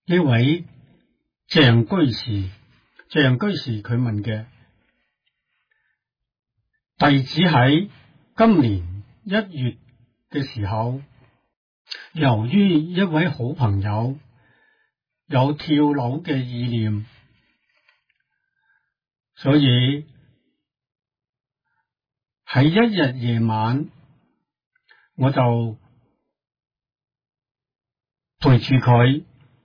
呢位鄭居士佢問嘅，弟子喺今年1月嘅時候，由於一位好朋友有跳樓嘅意念，所以喺一日夜晚，我就陪住佢。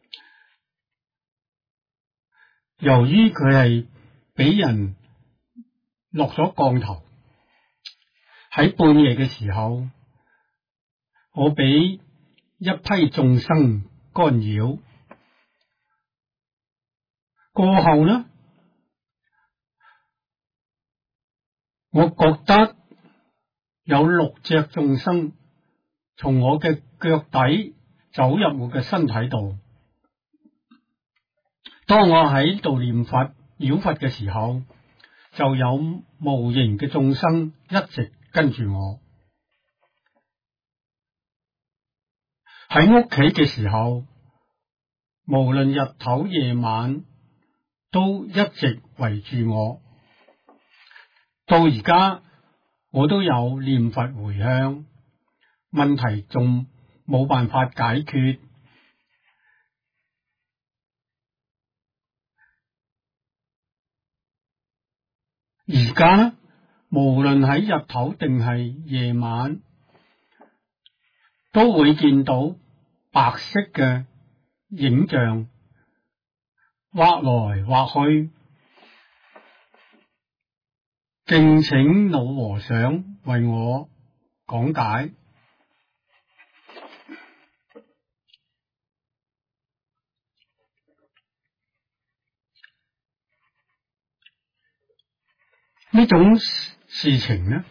由於佢係俾人落咗降頭，喺半夜嘅時候，我俾一批眾生干擾。過後呢，我覺得有6隻眾生從我嘅腳底走入我嘅身體度。當我喺度念佛繞佛嘅時候，就有無形嘅眾生一直跟住我。喺屋企嘅時候，無論日頭夜晚，都一直圍住我。到而家我都有念佛回向，問題仲冇辦法解決。而家無論喺日頭定係夜晚，都會見到白色嘅影像畫來畫去。敬請老和尚為我講解。呢種事情呢，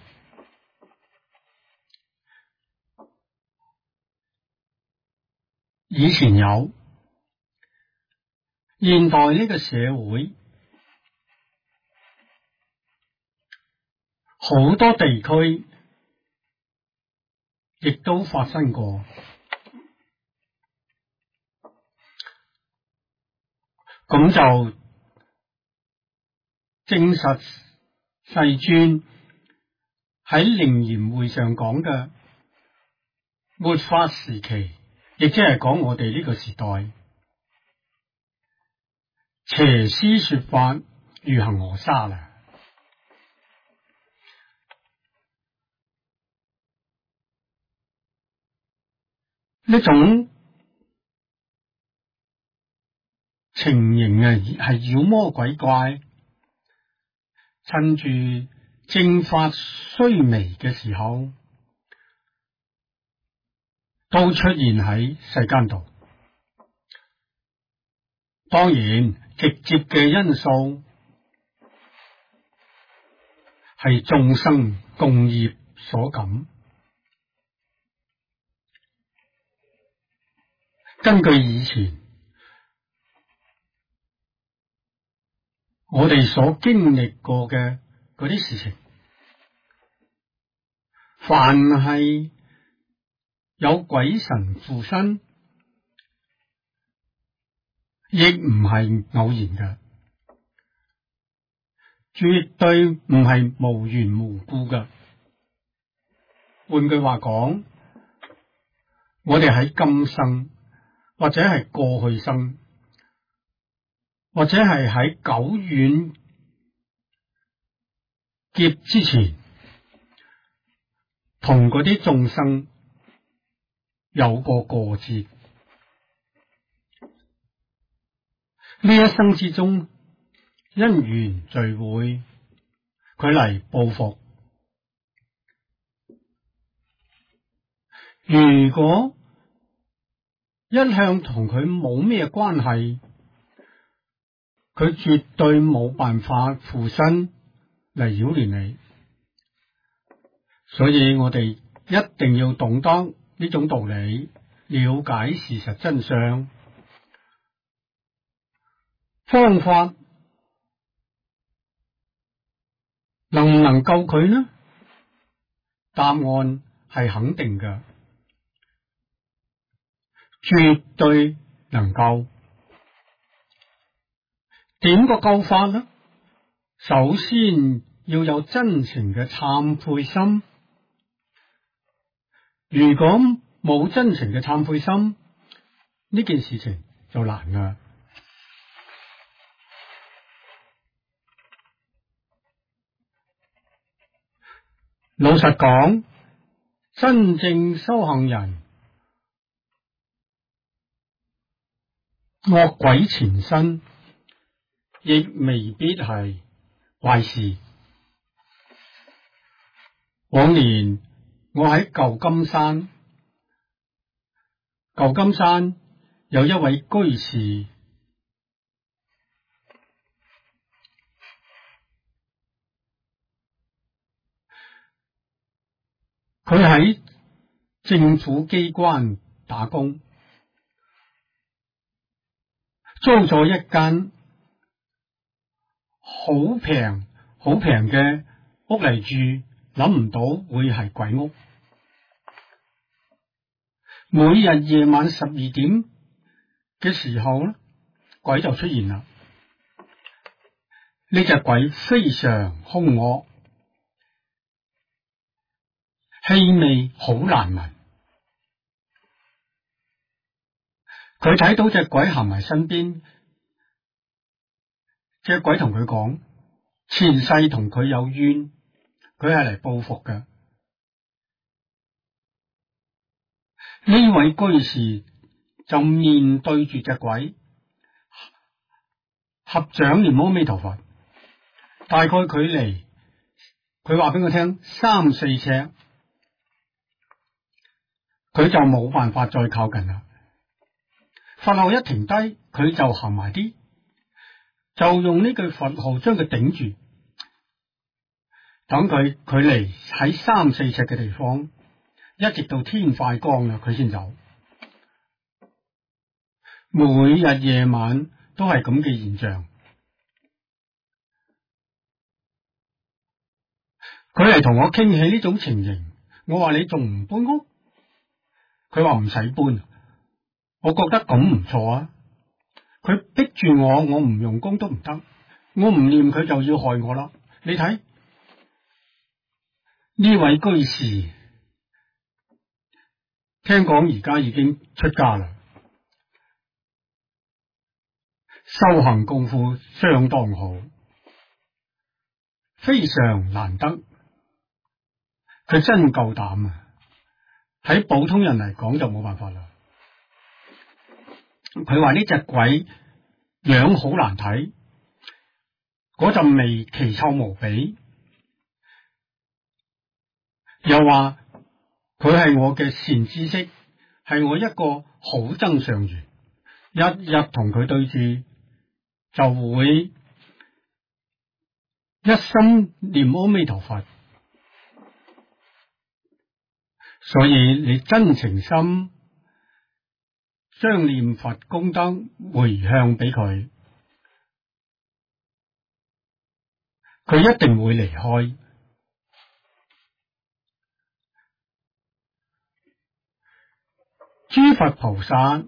以前有，現代呢個社會好多地區亦都發生過。咁就證實世尊喺靈嚴會上講嘅末法時期，亦即係講我哋呢個時代，邪師說法如恒河沙啦。呢種情形啊，係妖魔鬼怪趁住正法衰微嘅時候，都出現喺世間度。當然，直接嘅因素係眾生共業所感。根據以前我哋所經歷過嘅嗰啲事情，凡係有鬼神附身，亦唔係偶然嘅，絕對唔係無緣無故嘅。換句話講，我哋喺今生或者係過去生，或者係喺久遠劫之前，同嗰啲眾生有過過節。呢一生之中，因緣聚會，佢嚟報復。如果一向同佢冇咩關係，佢絕對冇辦法附身嚟擾亂你。所以我哋一定要懂得呢種道理，了解事實真相。方法能唔能救佢呢？答案係肯定嘅，絕對能夠。 點個救法呢？首先要有真情嘅懺悔心。如果冇真情嘅懺悔心，呢件事情就難㗎。老實講，真正修行人惡鬼纏身，亦未必係壞事。往年我喺舊金山有一位居士，佢喺政府機關打工，租咗一間好平嘅屋嚟住，諗唔到會係鬼屋。每日夜晚12點嘅時候咧，鬼就出現啦。呢隻鬼非常兇惡，氣味好難聞。佢睇到隻鬼行埋身邊，隻鬼同佢講，前世同佢有冤，佢係嚟報復嘅。呢位居士就面對住隻鬼，合掌念阿彌陀佛，大概距離佢話俾我聽3-4尺，佢就冇辦法再靠近啦。佛號一停低，佢就行埋啲，就用呢句佛號將佢頂住，等佢距離喺3-4尺嘅地方，一直到天快光啦，佢先走。每日夜晚都係咁嘅現象。佢嚟同我傾起呢種情形，我話你仲唔搬屋？佢話唔使搬，我覺得咁唔錯啊。佢逼住我唔用功都唔得，我唔念佢就要害我啦。你睇呢位居士，聽講而家已經出家啦，修行功夫相當好，非常難得。佢真夠膽啊！喺普通人嚟講就冇辦法啦。佢話呢隻鬼樣好難睇，嗰陣味奇臭無比，又話佢係我嘅善知識，係我一個好增上緣，日日同佢對住就會一心念阿彌陀佛。所以你真情心將念佛功德回向俾佢，佢一定會離開。諸佛菩薩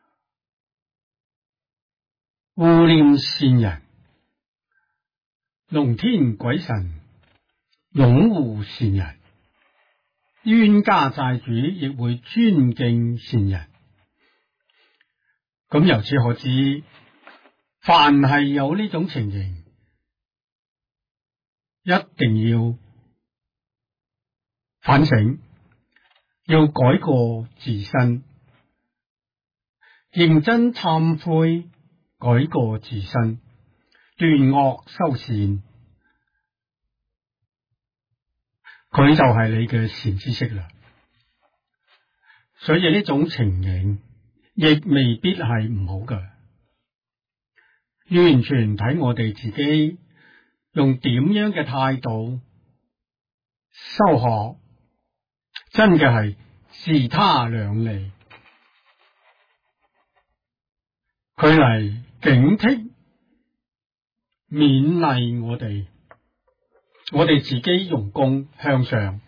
護念善人，龍天鬼神擁護善人，冤家債主亦會尊敬善人。咁由此可知，凡係有呢種情形，一定要反省，要改過自身，認真懺悔，改過自身，斷惡修善，佢就係你嘅善知識啦。所以呢種情形亦未必係唔好㗎，完全睇我哋自己用點樣嘅態度修學，真嘅係自他兩利。佢嚟警惕勉勵我哋自己用功向上，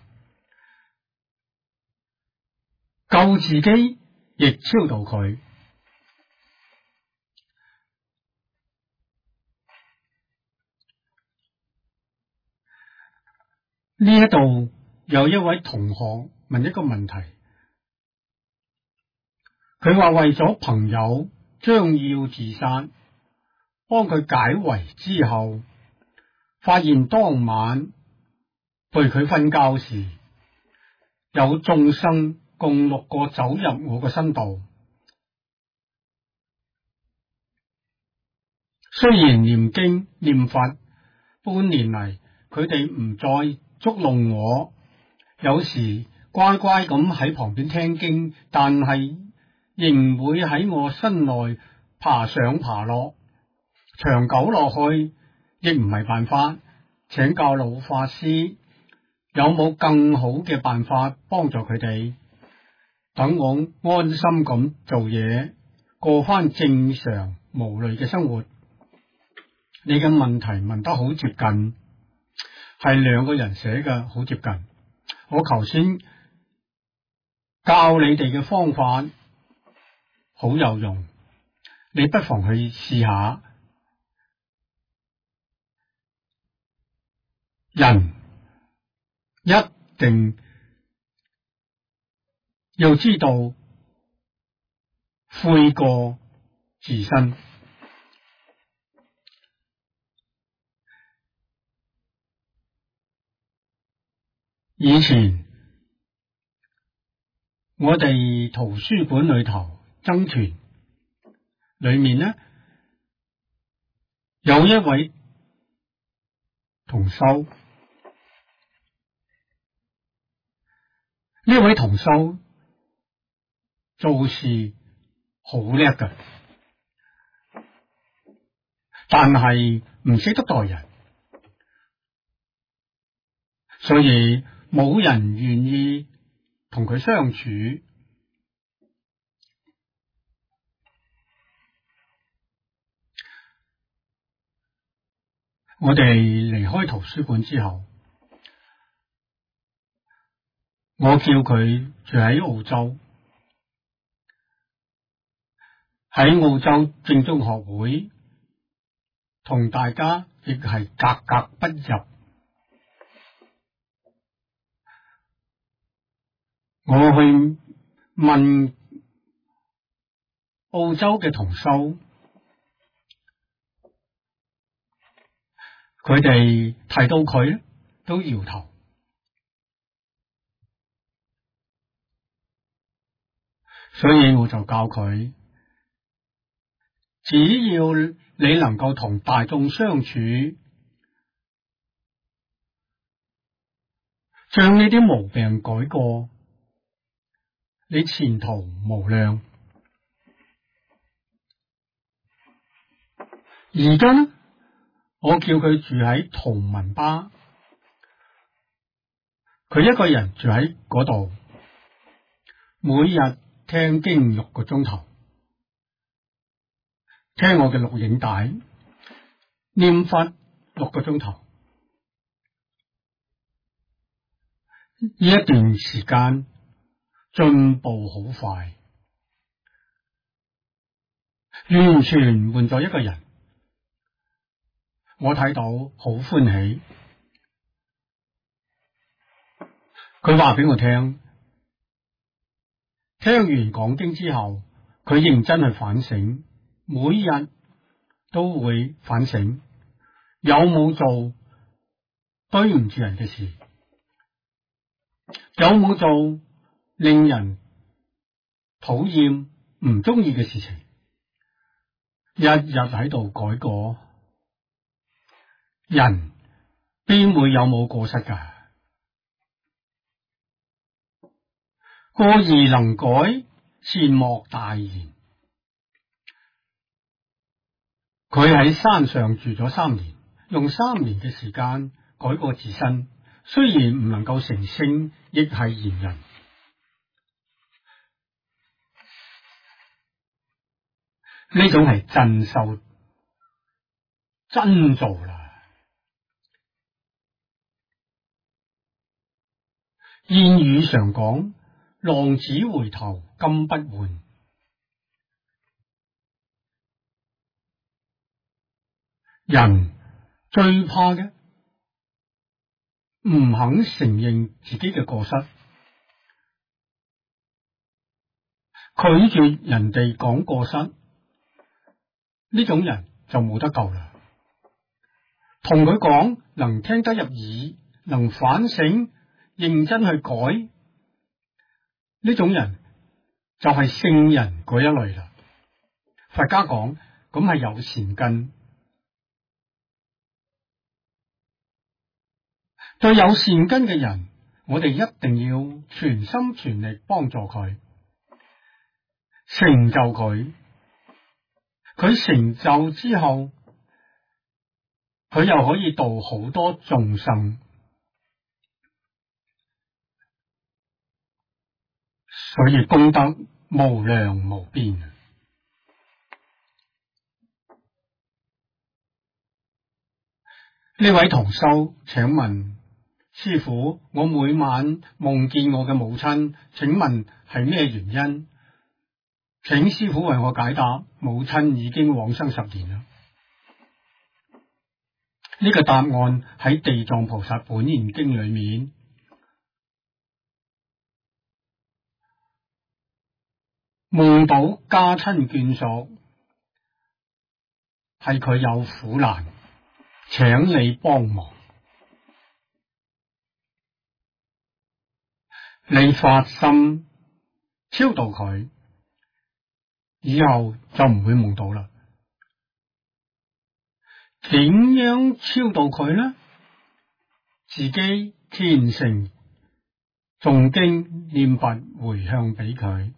救自己亦超度佢。 呢一度有一位同學問一個問題，佢話為咗朋友將要自殺，幫佢解圍之後，發現當晚陪佢瞓覺時，有眾生共6個走入我嘅身度。雖然念經念佛半年嚟，佢哋唔再捉弄我，有時乖乖咁喺旁邊聽經，但係仍會喺我身內爬上爬落，長久落去亦唔係辦法。請教老法師，有冇更好嘅辦法幫助佢哋，等我安心咁做嘢，過翻正常無慮嘅生活？你嘅問題問得好接近，係2個人寫嘅，好接近。我頭先教你哋嘅方法好有用，你不妨去試下。人一定要知道悔過自身。以前我哋圖書館裏頭僧團裏面呢，有一位同修，呢位同修做事好叻㗎，但係唔識得待人，所以冇人願意同佢相處。我哋離開圖書館之後，我叫佢住喺澳洲，喺澳洲正宗學會同大家亦係格格不入。我去問澳洲嘅同修，佢哋提到佢都搖頭，所以我就教佢，只要你能夠同大眾相處，將呢啲毛病改過，你前途無量。而家呢，我叫佢住喺圖文巴，佢一個人住喺嗰度，每日聽經6個鐘頭，聽我嘅錄影帶，念佛6個鐘頭。呢一段時間進步好快，完全換咗一個人。我睇到好歡喜。佢話俾我聽，聽完講經之後，佢認真去反省，每日都會反省，有冇做對唔住人嘅事，有冇做令人討厭唔中意嘅事情，日日喺度改過。人邊會有冇過失㗎？過而能改，善莫大焉。佢喺山上住咗3年，用3年嘅時間改過自身，雖然唔能夠成聖，亦係賢人。呢種係真修真做啦。諺語常講，浪子回頭金不換。人最怕嘅唔肯承認自己嘅過失，拒絕人哋講過失，呢種人就冇得救啦。同佢講能聽得入耳，能反省，認真去改，呢種人就係聖人嗰一類啦。佛家講咁係有善根，對有善根嘅人，我哋一定要全心全力幫助佢，成就佢。佢成就之後，佢又可以度好多眾生，所以功德無量無邊。呢位同修，請問師父，我每晚夢見我嘅母親，請問係咩原因？請師父為我解答。母親已經往生10年啦。呢個答案喺地藏菩薩本願經裏面。夢到家親眷屬，係佢有苦難，請你幫忙。你發心超度佢，以後就唔會夢到啦。點樣超度佢呢？自己虔誠誦經念佛回向俾佢。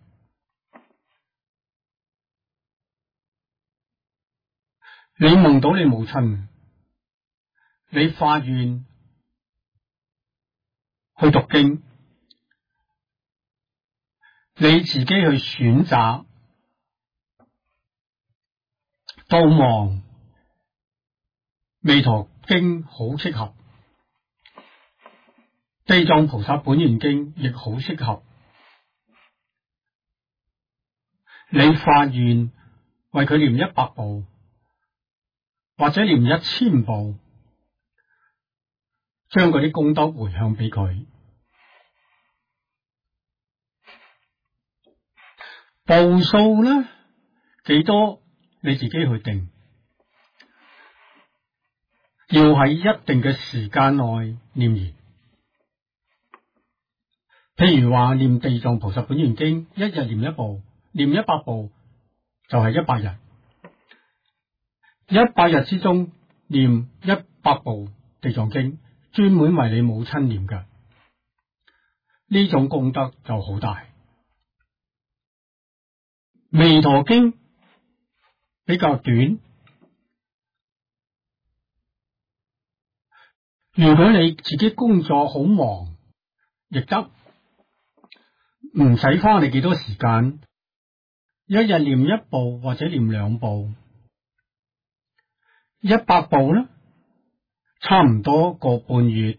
你夢到你母親，你發願去讀經，你自己去選擇度亡彌陀經好適合，地藏菩薩本願經亦好適合。你發願為佢念100部，或者念1000部，將嗰啲功德回向俾佢。步數呢，幾多你自己去定，要喺一定嘅時間內念完。譬如話念地藏菩薩本願經，一日念1部，念100部就係100日。100日之中念100部地藏經，專門為你母親念嘅，呢種功德就好大。彌陀經比較短，如果你自己工作好忙，亦得，唔使花你幾多時間，一日念1部或者念2部，100部呢，差唔多個半月。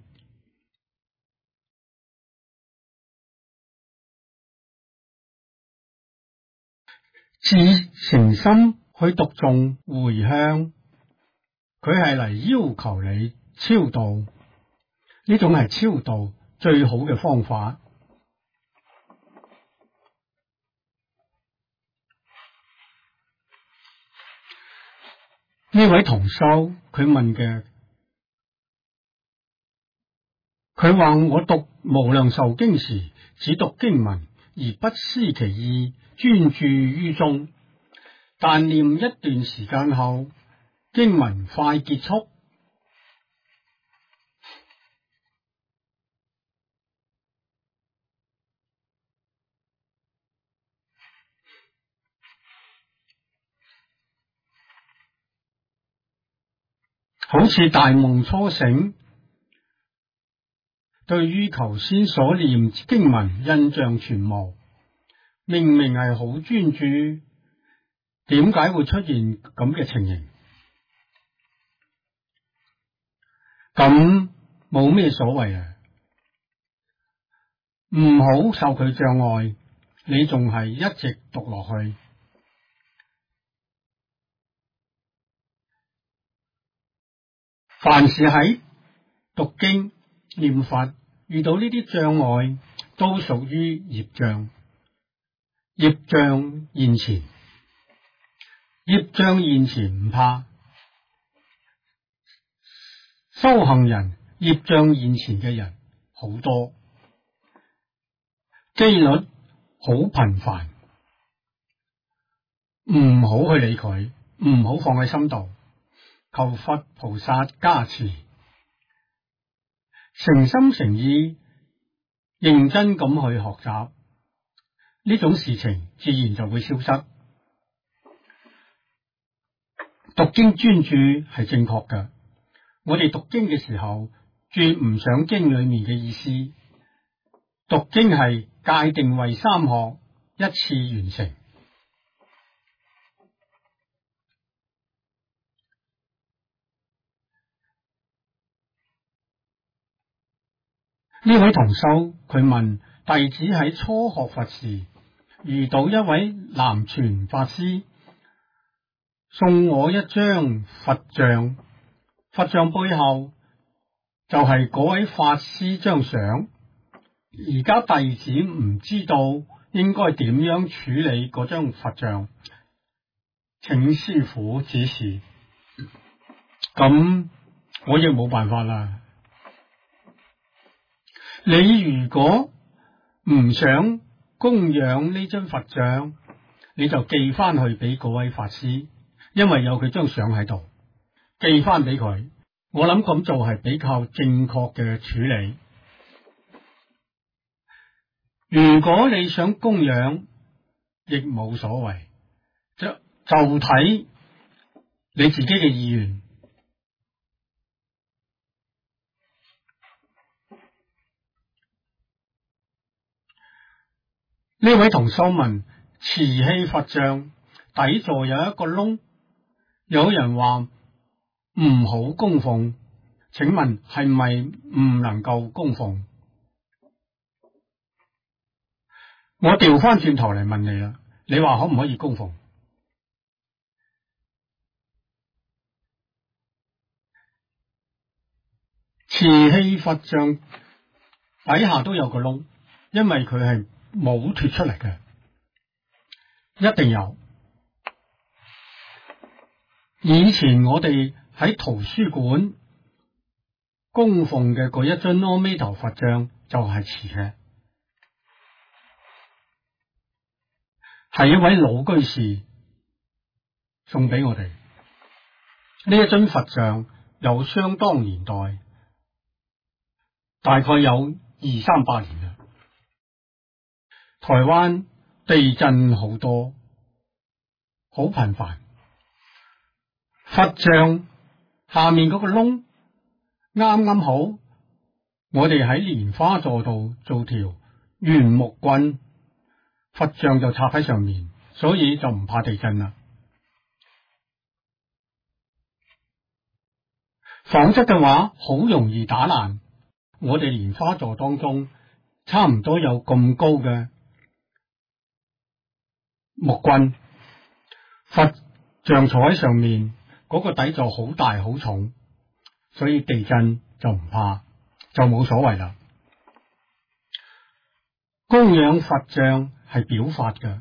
自誠心去讀誦回向，佢係嚟要求你超度，呢種係超度最好嘅方法。呢位同修佢問嘅，佢話我讀無量壽經時，只讀經文而不思其意，專注於中，但念一段時間後，經文快結束，好似大夢初醒，對於頭先所念經文印象全無，明明係好專注，點解會出現咁嘅情形？咁冇咩所謂啊，唔好受佢障礙，你仲係一直讀落去。凡是喺讀經念佛遇到呢啲障礙，都屬於業障。業障現前，業障現前唔怕。修行人業障現前嘅人好多，機率好頻繁，唔好去理佢，唔好放喺心度，求佛菩薩加持，誠心誠意認真咁去學習，呢種事情自然就會消失。讀經專注係正確嘅，我哋讀經嘅時候絕唔想經裏面嘅意思，讀經係界定為三學，一次完成。呢位同修佢問，弟子喺初學佛時遇到一位南傳法師送我一張佛像，佛像背後就係嗰位法師張相，而家弟子唔知道應該點樣處理嗰張佛像，請師父指示。咁我亦冇辦法啦。你如果唔想供養呢張佛像，你就寄翻去俾嗰位法師，因為有佢張相喺度，寄翻俾佢。我諗咁做係比較正確嘅處理。如果你想供養，亦冇所謂，就睇你自己嘅意願。呢位同修問，瓷器佛像底座有一個窿，有人話唔好供奉，請問係咪唔能夠供奉？我調翻轉頭嚟問你啦，你話可唔可以供奉？瓷器佛像底下都有個窿，因為佢係冇脫出嚟嘅，一定有。以前我哋喺圖書館供奉嘅嗰一尊阿彌陀佛像就係瓷嘅，係一位老居士送俾我哋。呢一尊佛像有相當年代，大概有200-300年啦。台灣地震好多，好頻繁。佛像下面嗰個窿啱啱好，我哋喺蓮花座度做條圓木棍，佛像就插喺上面，所以就唔怕地震啦。否則嘅話，好容易打爛。我哋蓮花座當中差唔多有咁高嘅木棍，佛像坐喺上面，嗰個底座好大好重，所以地震就唔怕，就冇所謂啦。供養佛像係表法嘅，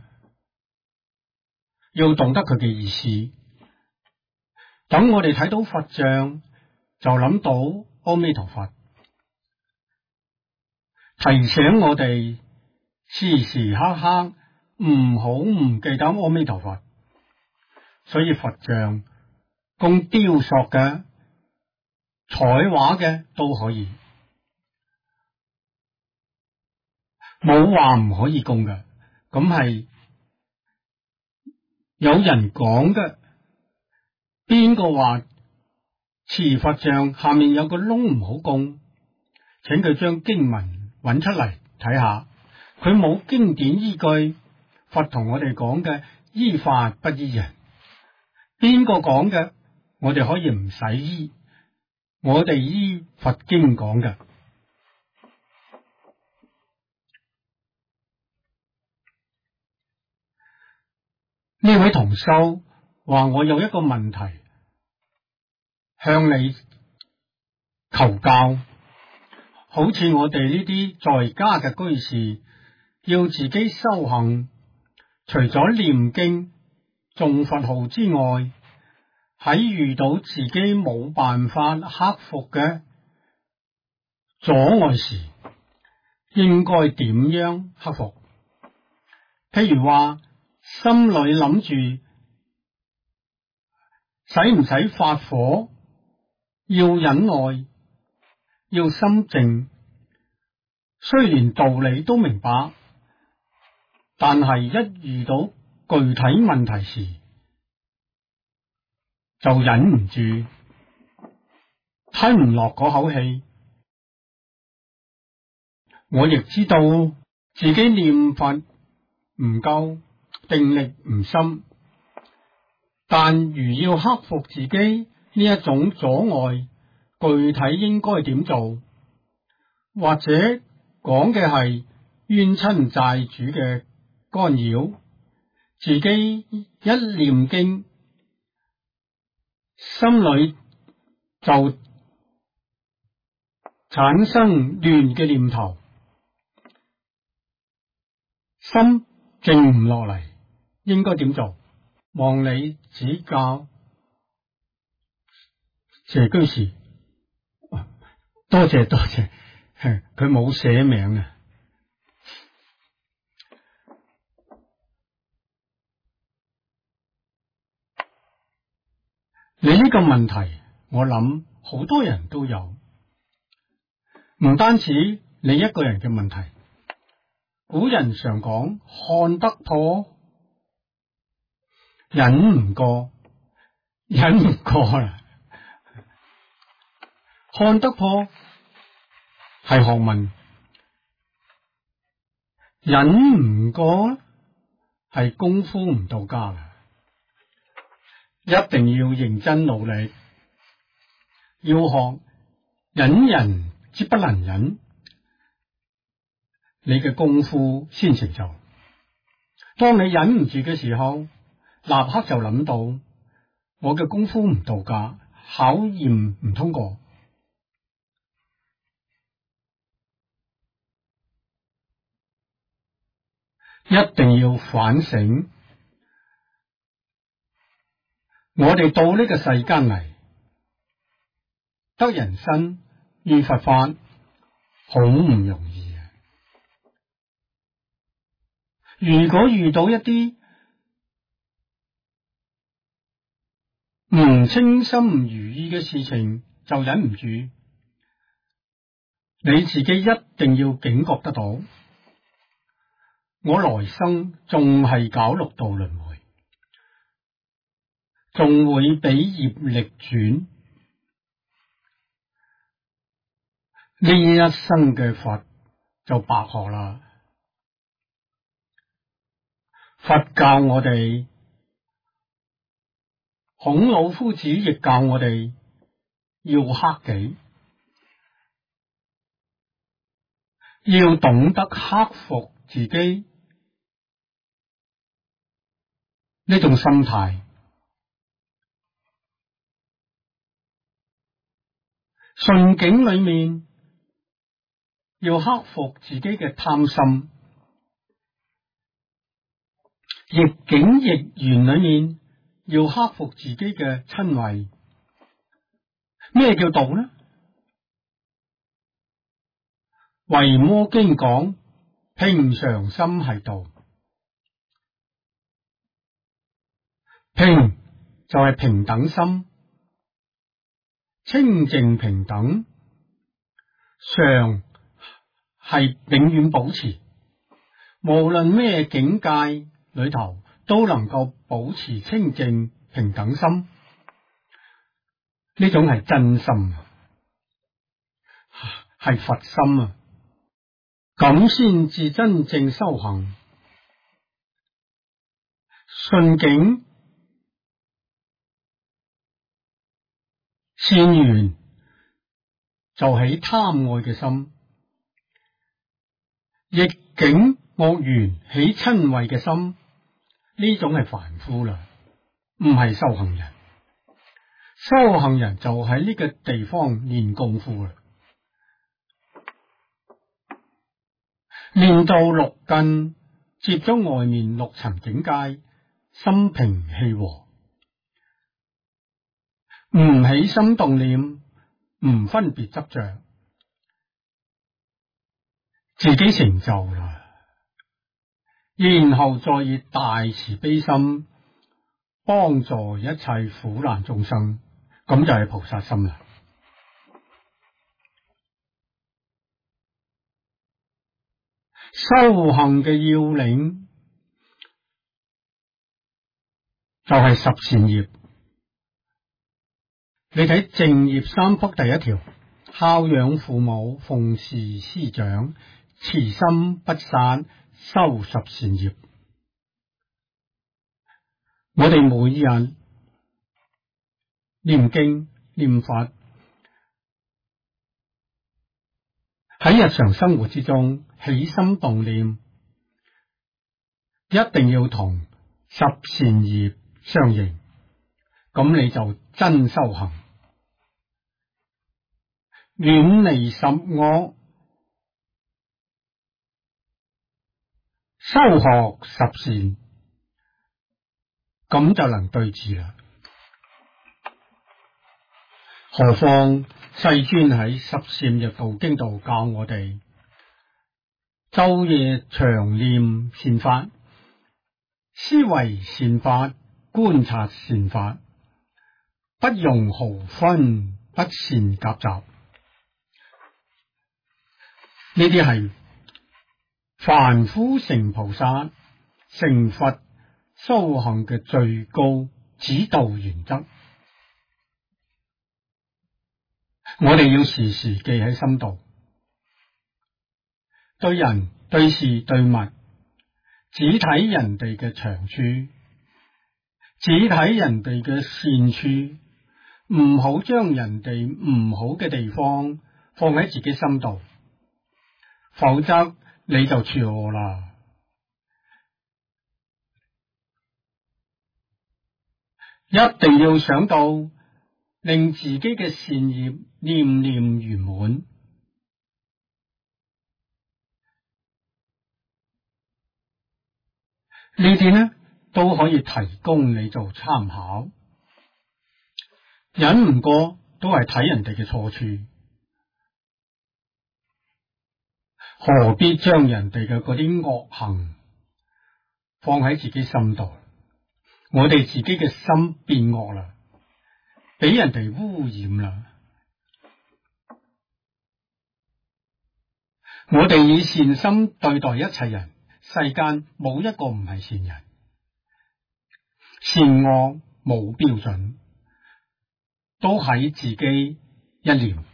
要懂得佢嘅意思。等我哋睇到佛像，就諗到阿彌陀佛，提醒我哋時時刻刻唔好唔記得阿彌陀佛。所以佛像供雕塑嘅、彩畫嘅都可以，冇話唔可以供嘅。咁係有人講嘅，邊個話瓷佛像下面有個窿唔好供？請佢將經文揾出嚟睇下，佢冇經典依據。佛同我哋講嘅依法不依人，邊個講嘅？我哋可以唔使依，我哋依佛經講嘅。呢位同修話：我有一個問題向你求教， 好似我哋呢啲在家嘅居士，要自己修行，除咗念經、誦佛號之外，喺遇到自己冇辦法克服嘅阻礙時，應該點樣克服？譬如話，心裏諗住使唔使發火，要忍耐，要心靜。雖然道理都明白，但係一遇到具體問題時，就忍唔住，吞唔落嗰口氣。我亦知道自己念佛唔夠，定力唔深，但如要克服自己呢一種阻礙，具體應該點做？或者講嘅係冤親債主嘅干擾，自己一念經，心裏就產生亂嘅念頭，心靜唔落嚟，應該點做？望你指教，謝居士。多謝多謝，佢冇寫名啊。你呢個問題，我諗好多人都有，唔單止你一個人嘅問題。古人常講，看得破，忍唔過啦。看得破係學問，忍唔過係功夫唔到家啦。一定要認真努力，要學忍人之不能忍，你嘅功夫先成就。當你忍唔住嘅時候，立刻就諗到我嘅功夫唔到家，考驗唔通過。一定要反省。我哋到呢個世間嚟，得人身遇佛法，好唔容易啊！如果遇到一啲唔稱心唔如意嘅事情，就忍唔住，你自己一定要警覺得到，我來生仲係搞六道輪迴，仲會俾業力轉，呢一生嘅佛就白學啦。佛教我哋，孔老夫子亦教我哋要克己，要懂得克服自己呢種心態。順境裏面要克服自己嘅貪心，逆境逆緣裏面要克服自己嘅瞋恚。咩叫道呢？維摩經講，平常心係道。平就係平等心，清淨平等，常係永遠保持，無論咩境界裏頭都能夠保持清淨平等心，呢種係真心，係佛心啊！咁先至真正修行。順境善緣就起貪愛嘅心，逆境惡緣起瞋恚嘅心，呢種係凡夫啦，唔係修行人。修行人就喺呢個地方練功夫啦。 練到六根接咗外面六塵境界，心平氣和，唔起心動念，唔分別執着，自己成就啦。然後再以大慈悲心幫助一切苦難眾生，咁就係菩薩心啦。修行嘅要領就係十善業。你睇正業三福第一條，孝養父母，奉事師長，慈心不殺，修十善業。我哋每日念經念佛，喺日常生活之中起心動念，一定要同十善業相應，咁你就真修行，遠離十惡，修學十善，咁就能對治啦。何況世尊喺十善業道經度教我哋，晝夜長念善法，思維善法，觀察善法，不容毫分，不善夾雜。呢啲係凡夫成菩薩成佛修行嘅最高指導原則，我哋要時時記喺心度。對人對事對物，只睇人哋嘅長處，只睇人哋嘅善處，唔好將人哋唔好嘅地方放喺自己心度，否則你就錯啦。一定要想到令自己嘅善業念念圓滿，呢啲呢都可以提供你做參考。忍唔過都係睇人哋嘅錯處，何必將人哋嘅嗰啲惡行放喺自己心度？我哋自己嘅心變惡啦，俾人哋污染啦。我哋以善心對待一切人，世間冇一個唔係善人，善惡冇標準，都喺自己一念。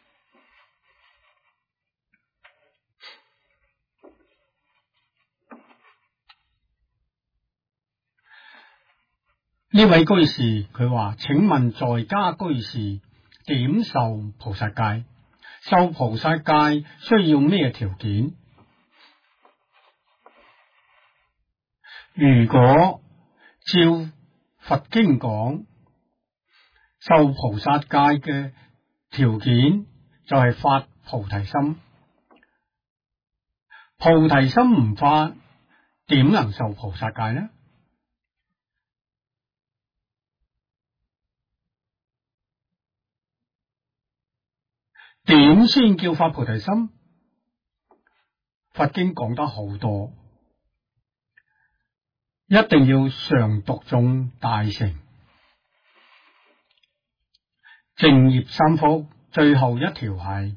呢位居士佢話：請問在家居士點受菩薩戒？受菩薩戒需要咩條件？如果照佛經講，受菩薩戒嘅條件就係發菩提心。菩提心唔發，點能受菩薩戒呢？點先叫發菩提心？佛經講得好多，一定要常讀誦大乘。正業三福最後一條係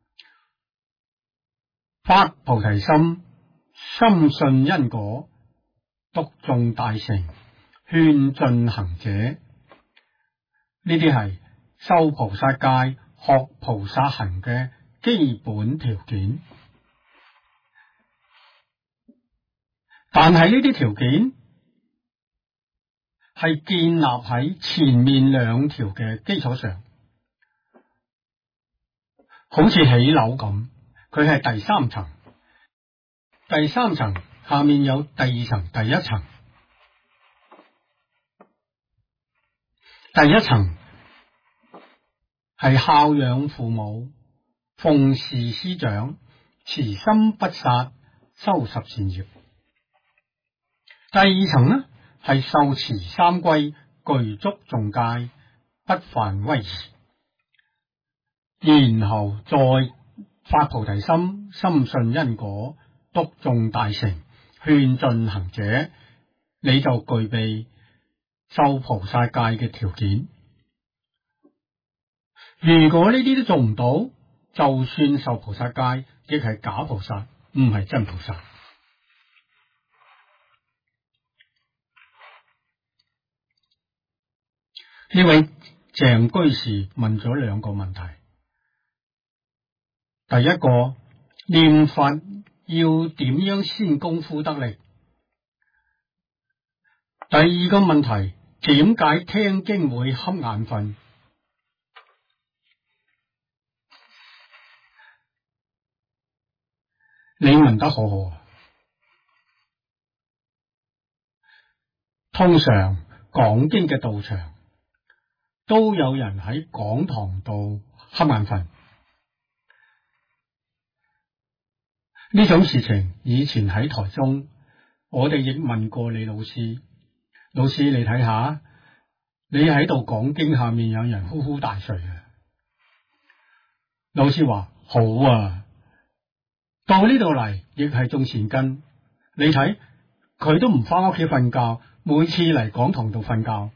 發菩提心，深信因果，讀誦大乘，勸進行者。呢啲係修菩薩戒、學菩薩行嘅基本條件。但係呢啲條件係建立喺前面兩條嘅基礎上，好似起樓咁，佢係第三層，第三層下面有第二層、第一層。第一層係孝養父母，奉事師長，慈心不殺， 修十善業。第二層呢，係受持三歸，具足眾戒，不犯威儀，然後再發菩提心，深信因果，篤眾大乘，勸進行者，你就具備修菩薩戒嘅條件。如果呢啲都做唔到，就算受菩薩戒，亦係假菩薩，唔係真菩薩。呢位鄭居士問咗兩個問題。第一個，念佛要點樣先功夫得力？第二個問題，點解聽經會瞌眼瞓？你問得好好啊！通常講經嘅道場都有人喺講堂度瞌眼瞓。呢種事情以前喺台中，我哋亦問過李老師。老師，你睇下，你喺度講經，下面有人呼呼大睡啊！老師話好啊，到呢度嚟亦係種善根。你睇佢都唔翻屋企瞓覺，每次嚟講堂度瞓覺，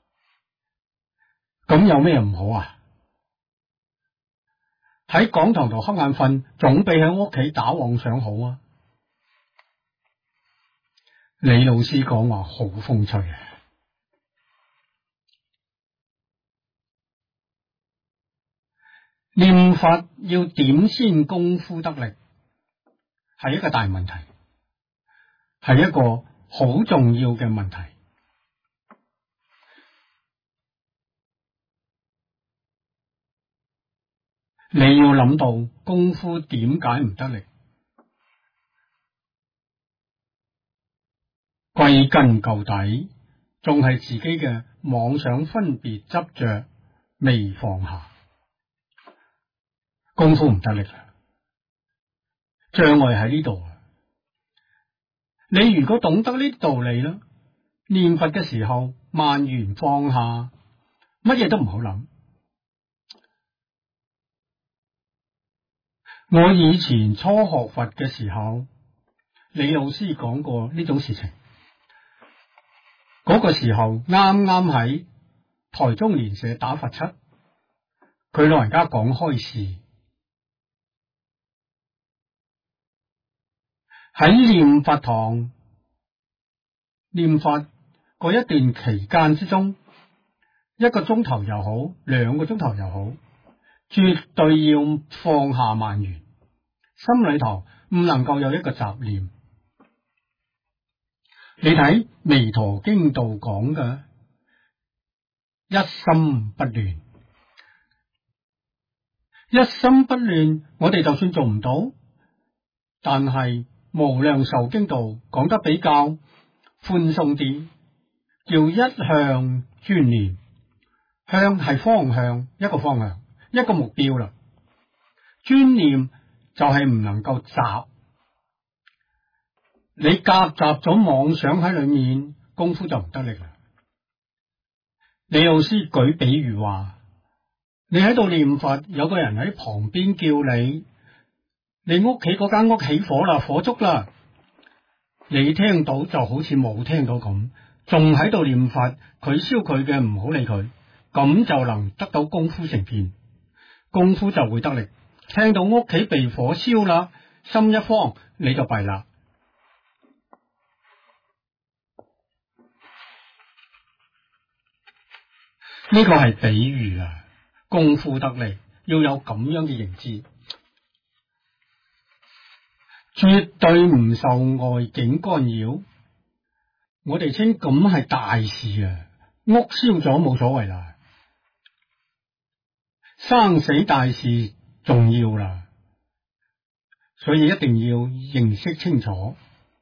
咁有咩唔好啊？喺講堂度瞌眼瞓，總比喺屋企打妄想好啊！李老師講話好風趣啊！念佛要點先功夫得力，係一個大問題，係一個好重要嘅問題。你要諗到功夫點解唔得力，歸根究底，仲係自己嘅妄想分別執着未放下，功夫唔得力啦。障礙喺呢度。你如果懂得呢啲道理啦，念佛嘅時候萬緣放下，乜嘢都唔好諗。我以前初學佛嘅時候，李老師講過呢種事情。嗰個時候啱啱喺台中蓮社打佛七，佢老人家講開示，喺念佛堂念佛嗰一段期間之中，1個鐘頭又好，2個鐘頭又好，絕對要放下萬緣，心裏頭唔能夠有一個雜念。你睇《彌陀經》度講嘅一心不亂，一心不亂，我哋就算做唔到，但係《無量壽經》度講得比較寬鬆啲，叫一向專念。向係方向，一個方向，一個目標啦。專念就係唔能夠雜，你夾雜咗妄想喺裏面，功夫就唔得力啦。李老師舉比喻話，你喺度念佛，有個人喺旁邊叫你，你屋企嗰間屋起火啦，火燭啦，你聽到就好似冇聽到咁，仲喺度念佛，佢燒佢嘅，唔好理佢，咁就能得到功夫成片，功夫就會得力。聽到屋企被火燒啦，心一慌，你就弊啦。呢個係比喻啊，功夫得力要有咁樣嘅認知，絕對唔受外境干擾。我哋稱咁係大事啊，屋燒咗冇所謂啦，生死大事重要啦，所以一定要認識清楚。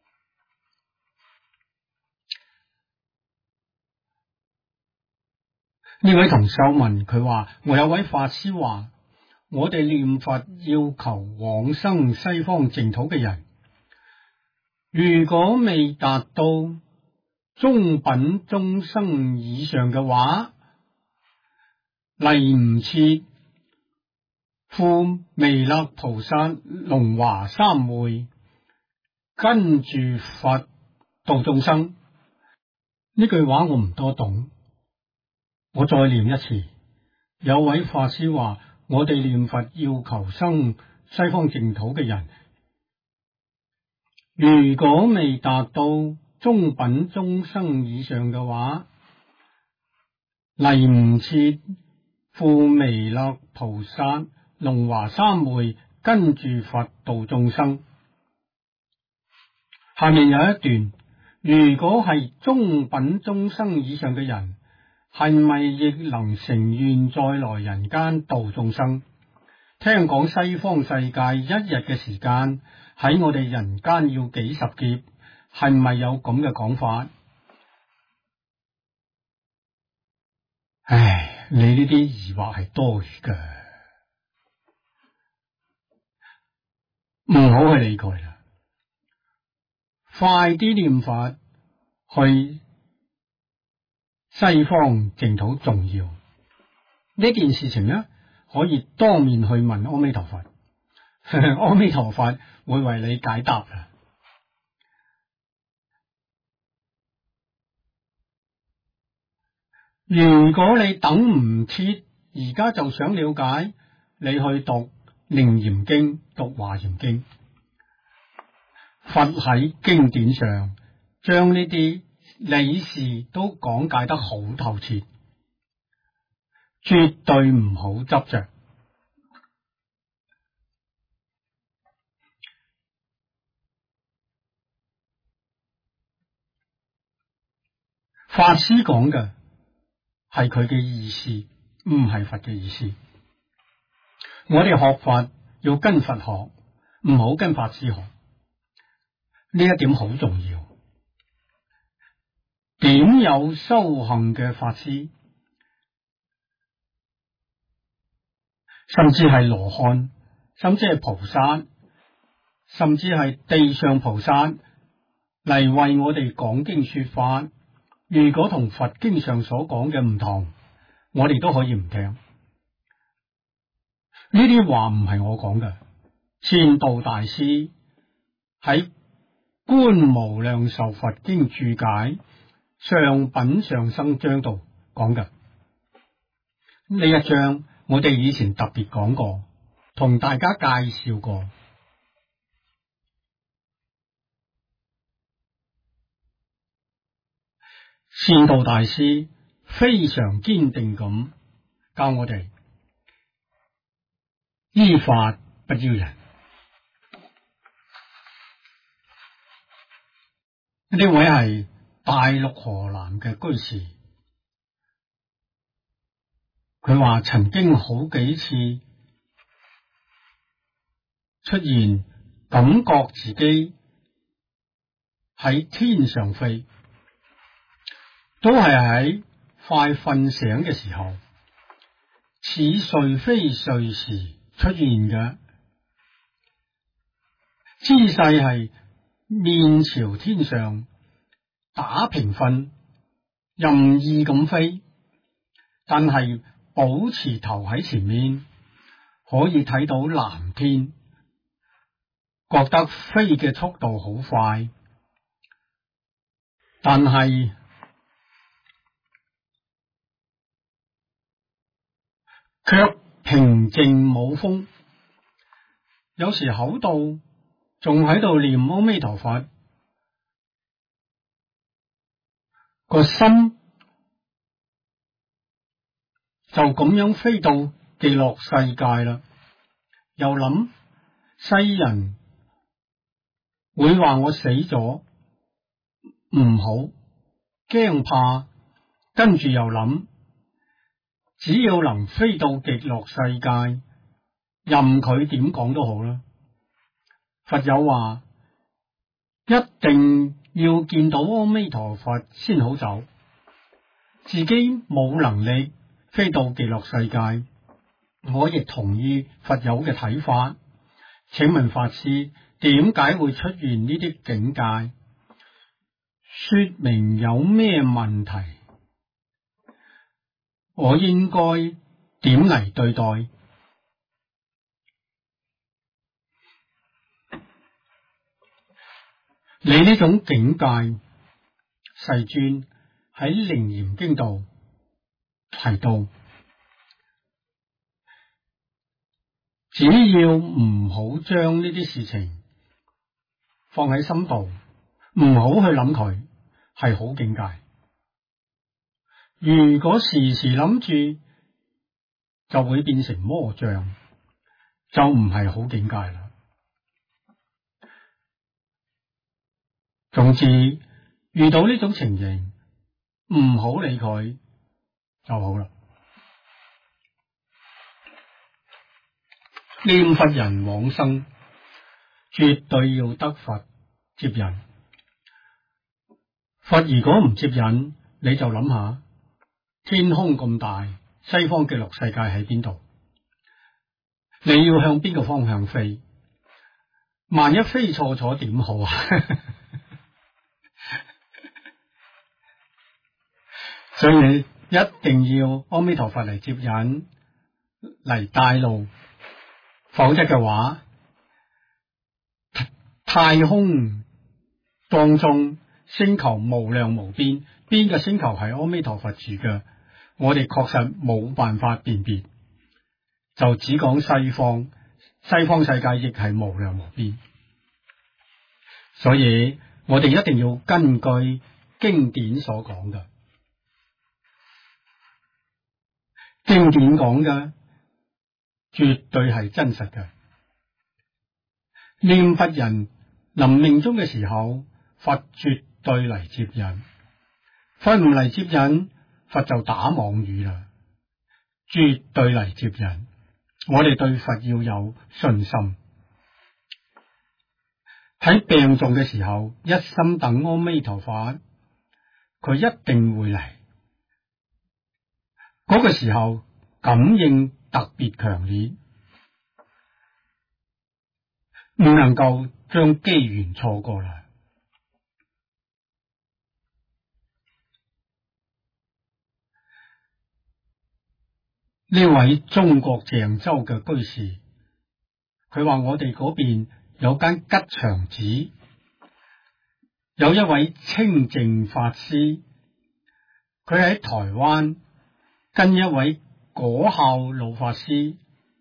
呢位同修問佢話，我有位法師話，我哋念佛要求往生西方淨土嘅人， 如果未達到中品中生以上嘅話，嚟唔切赴彌勒菩薩龍華三會，跟住佛度眾生。呢句話我唔多懂，我再念一次。有位法師話，我哋念佛要求生西方淨土嘅人，如果未達到中品中生以上嘅話，嚟唔切赴彌勒菩薩龍華三會，跟住佛度眾生。下面有一段，如果係中品中生以上嘅人，係咪亦能成願再來人間度眾生？聽講西方世界一日嘅時間，喺我哋人間要幾十劫，係咪有咁嘅講法？唉，你呢啲疑惑係多餘嘅，唔好去理佢啦。快啲念法去西方淨土重要。呢件事情呢，可以當面去問阿彌陀佛，阿彌陀佛會為你解答啦。如果你等唔切，而家就想了解，你去讀楞嚴經、讀華嚴經。佛喺經典上將呢啲理事都講解得好透徹，絕對唔好執着。法師講嘅係佢嘅意思，唔係佛嘅意思。我哋學法要跟佛學，唔好跟法師學。呢一點好重要。點有修行嘅法師，甚至係羅漢，甚至係菩薩，甚至係地上菩薩嚟為我哋講經說法，如果同佛經上所講嘅唔同，我哋都可以唔聽。呢啲話唔係我講嘅，善導大師喺《觀無量壽佛經注解上品上生章》度講嘅。呢一章我哋以前特別講過，同大家介紹過。善導大師非常堅定咁教我哋依法不邀人。呢位係大陸河南嘅居士，佢話曾經好幾次出現感覺自己喺天上飛，都係喺快瞓醒嘅時候，似睡非睡時出現嘅姿勢，係面朝天上打平瞓，任意咁飛，但係保持頭喺前面，可以睇到藍天，覺得飛嘅速度好快，但係卻平靜冇風，有時口度仲喺度念阿彌陀佛，個心就咁樣飛到極樂世界啦。又諗世人會話我死咗，唔好驚怕，跟住又諗，只要能飛到極樂世界，任佢點講都好啦。佛有話，一定要見到阿彌陀佛先好走，自己冇能力飛到極樂世界。我亦同意佛有嘅睇法。請問法師點解會出現呢啲境界？說明有咩問題？我應該點嚟對待？你呢種境界，世尊喺《楞嚴經》度提到，只要唔好將呢啲事情放喺心度，唔好去諗佢，係好境界。如果時時諗住，就會變成魔障，就唔係好境界啦。總之，遇到呢種情形，唔好理佢就好啦。念佛人往生，絕對要得佛接引。佛如果唔接引，你就諗下，天空咁大，西方極樂世界喺邊度？你要向邊個方向飛？萬一飛錯咗點好啊？所以你一定要阿彌陀佛嚟接引，嚟帶路，否則嘅話，太空當中星球無量無邊，邊個星球係阿彌陀佛住嘅？我哋確實冇辦法辨別，就只講西方，西方世界亦係無量無邊，所以我哋一定要根據經典所講嘅。經典講嘅絕對係真實嘅。念佛人臨命終嘅時候，佛絕對嚟接引。佛唔嚟接引，佛就打妄語啦。絕對嚟接引，我哋對佛要有信心。喺病重嘅時候，一心等阿彌陀佛，佢一定會嚟。嗰個時候感應特別強烈，唔能夠將機緣錯過啦。呢位中國鄭州嘅居士，佢話我哋嗰邊有間吉祥寺，有一位清淨法師，佢喺台灣跟一位果孝老法師，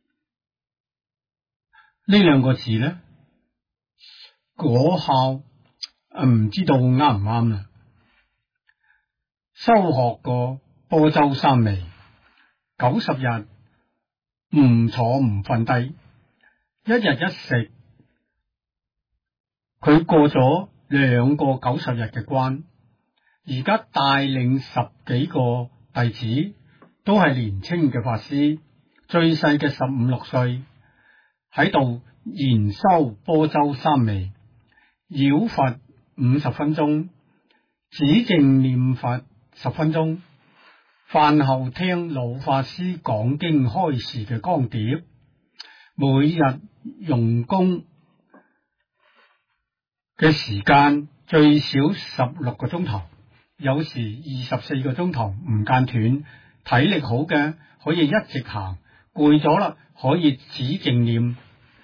呢兩個字咧，果孝唔知道啱唔啱啦。修學過般舟三昧，90日唔坐唔瞓低，一日一食，佢過咗2個90日嘅關，而家帶領10幾個弟子，都係年輕嘅法師，最細嘅15、16歲，喺度研修般舟三昧，繞佛50分鐘，止靜念佛10分鐘，飯後聽老法師講經開示嘅光碟，每日用功嘅時間最少16個鐘頭，有時24個鐘頭唔間斷。體力好嘅可以一直行，攰咗啦可以止靜念。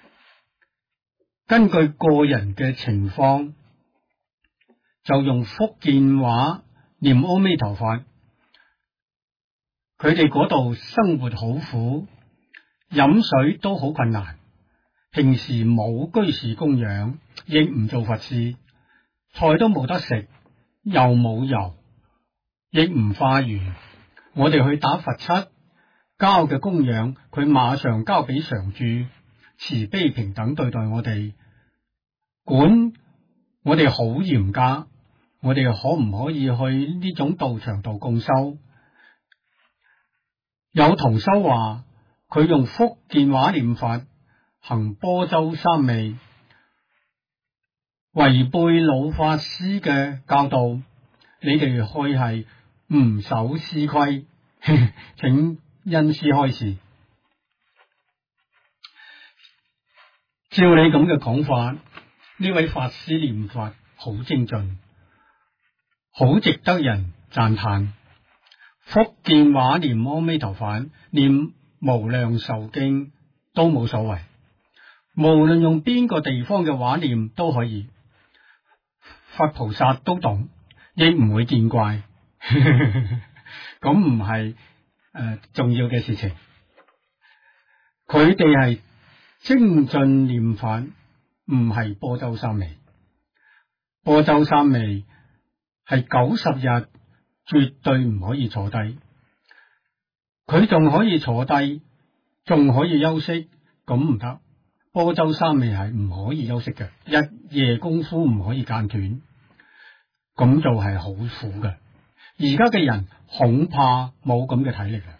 根據個人嘅情況，就用福建話念阿彌陀佛。佢哋嗰度生活好苦，飲水都好困難，平時冇居士供養，亦唔做佛事，菜都冇得食，又冇油，亦唔化緣。我哋去打佛七，交嘅供養，佢馬上交俾常住，慈悲平等對待我哋，管我哋好嚴格。我哋可唔可以去呢種道場度共修？有同修話，佢用福建話念佛，行般舟三昧，違背老法師嘅教導，你哋去係唔守師規，請恩師開示。照你咁嘅講法， 呢位法師念法好精進，好值得人讚歎。福建話念阿彌陀佛、念無量壽經都冇所謂，無論用邊個地方嘅話念都可以，佛菩薩都懂，亦唔會見怪。咁唔係重要嘅事情，佢哋係精進念法，唔係般舟三昧。般舟三昧係90日絕對唔可以坐低，佢仲可以坐低，仲可以休息，咁唔得。般舟三昧係唔可以休息嘅，日夜功夫唔可以間斷，咁就係好苦嘅。而家嘅人恐怕冇咁嘅體力啦。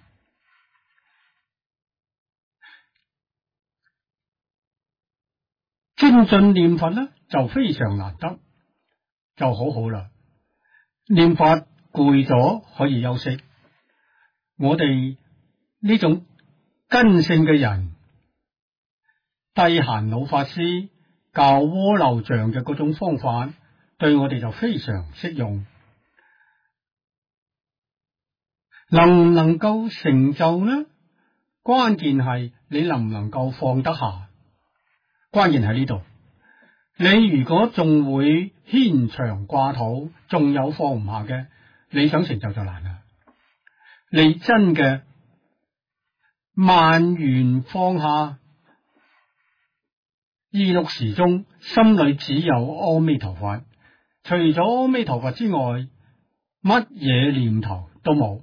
精進念佛咧就非常難得，就好好啦。念法攰咗可以休息，我哋呢種根性嘅人，帝閑老法師教鍋漏像嘅嗰種方法，對我哋就非常適用。能唔能夠成就呢？關鍵係你能唔能夠放得下，關鍵喺呢度。你如果仲會牽腸掛肚，仲有放唔下嘅，你想成就就難啦。你真嘅萬緣放下，二六時中心裏只有阿彌陀佛，除咗阿彌陀佛之外，乜嘢念頭都冇。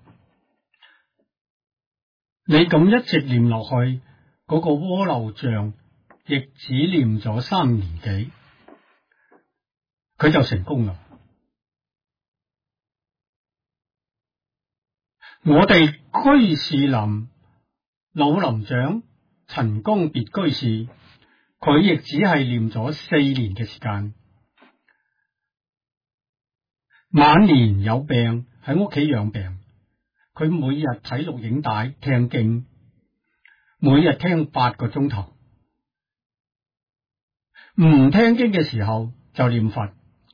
你咁一直念落去，嗰個鍋漏像亦只念咗3年幾，佢就成功啦。我哋居士林老林長陳光別居士，佢亦只係念咗4年嘅時間。晚年有病喺屋企養病，佢每日睇錄影帶聽經，每日聽8個鐘頭。唔聽經嘅時候就念佛，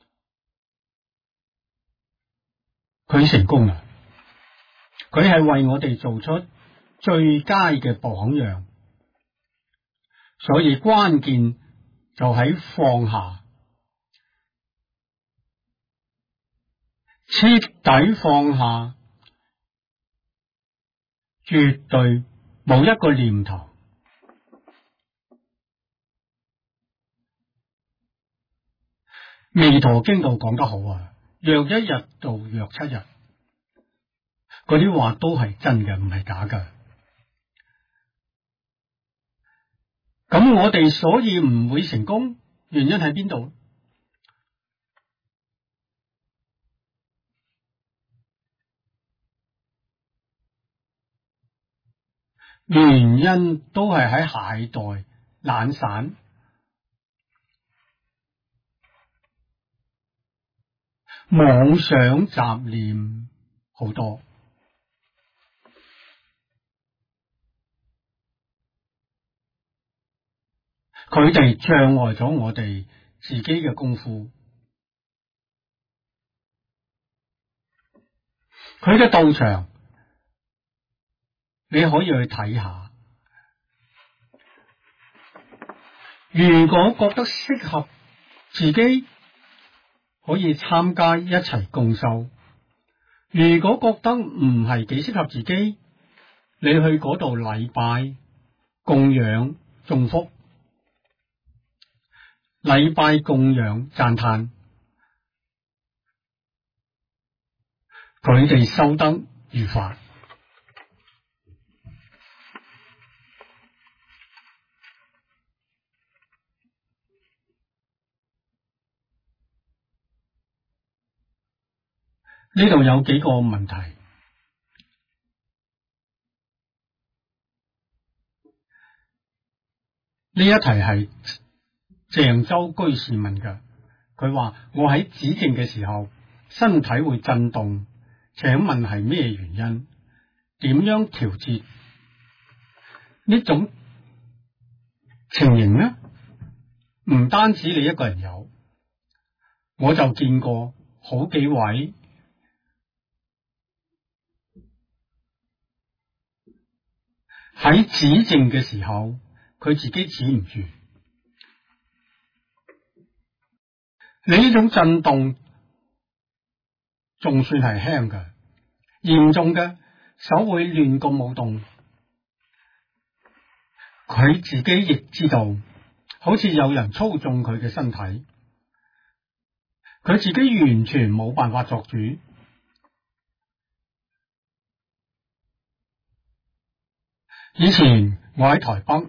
佢成功啦。佢係為我哋做出最佳嘅榜樣，所以關鍵就喺放下，徹底放下，絕對冇一個念頭。彌陀經度講得好啊，若一日度若7日，嗰啲話都係真嘅，唔係假㗎。咁我哋所以唔會成功，原因喺邊度？原因都係喺懈怠、懶散、妄想雜念好多。佢哋障礙咗我哋自己嘅功夫。佢嘅道場你可以去睇下，如果覺得適合自己，可以參加一齊共修；如果覺得唔係幾適合自己，你去嗰度禮拜、供養、誦福。禮拜供養讚歎，佢哋修得如法。呢度有幾個問題，呢一題係鄭州居士問嘅，佢話我喺止靜嘅時候，身體會震動，請問係咩原因？點樣調節呢種情形呢？ 唔單止你一個人有，我就見過好幾位喺指證嘅時候，佢自己止唔住。你呢種震動仲算係輕嘅，嚴重嘅手會亂咁舞動。佢自己亦知道，好似有人操縱佢嘅身體，佢自己完全冇辦法作主。以前我喺台北，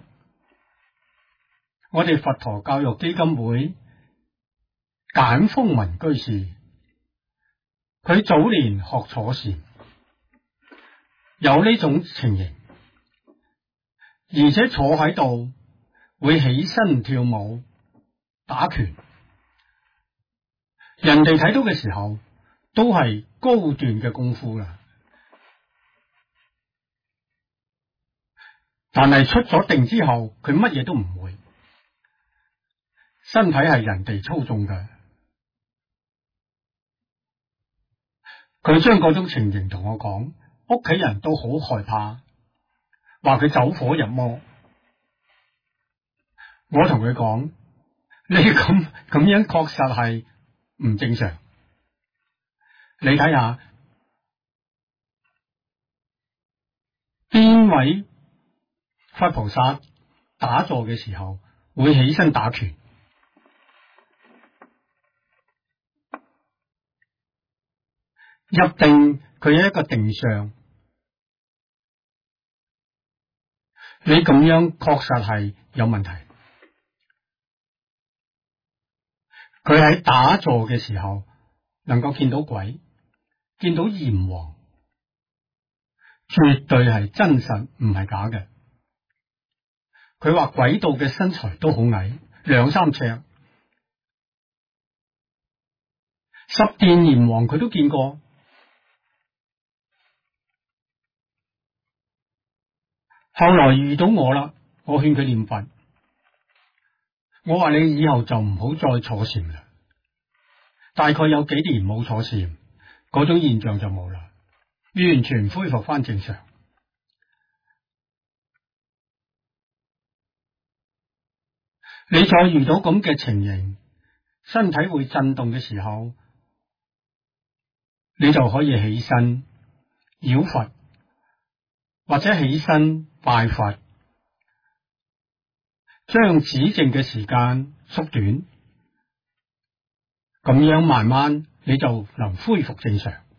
我哋佛陀教育基金會簡風文居士，佢早年學坐禪，有呢種情形，而且坐喺度會起身跳舞、打拳，人哋睇到嘅時候都係高段嘅功夫啦。但係出咗定之後，佢乜嘢都唔會，身體係人哋操縱嘅。佢將嗰種情形同我講，屋企人都好害怕，話佢走火入魔。我同佢講，你咁樣確實係唔正常。你睇下邊位佛菩薩打坐嘅時候會起身打拳？入定佢係一個定相，你咁樣確實係有問題。佢喺打坐嘅時候能夠見到鬼，見到閻王，絕對係真實，唔係假嘅。佢話鬼道嘅身材都好矮，2-3尺，十殿閻王佢都見過。後來遇到我啦，我勸佢念佛，我話你以後就唔好再坐禪啦。大概有幾年冇坐禪，嗰種現象就冇啦，完全恢復翻正常。你再遇到咁嘅情形，身體會震動嘅時候，你就可以起身繞佛，或者起身拜佛，將指證嘅時間縮短，咁樣慢慢你就能恢復正常。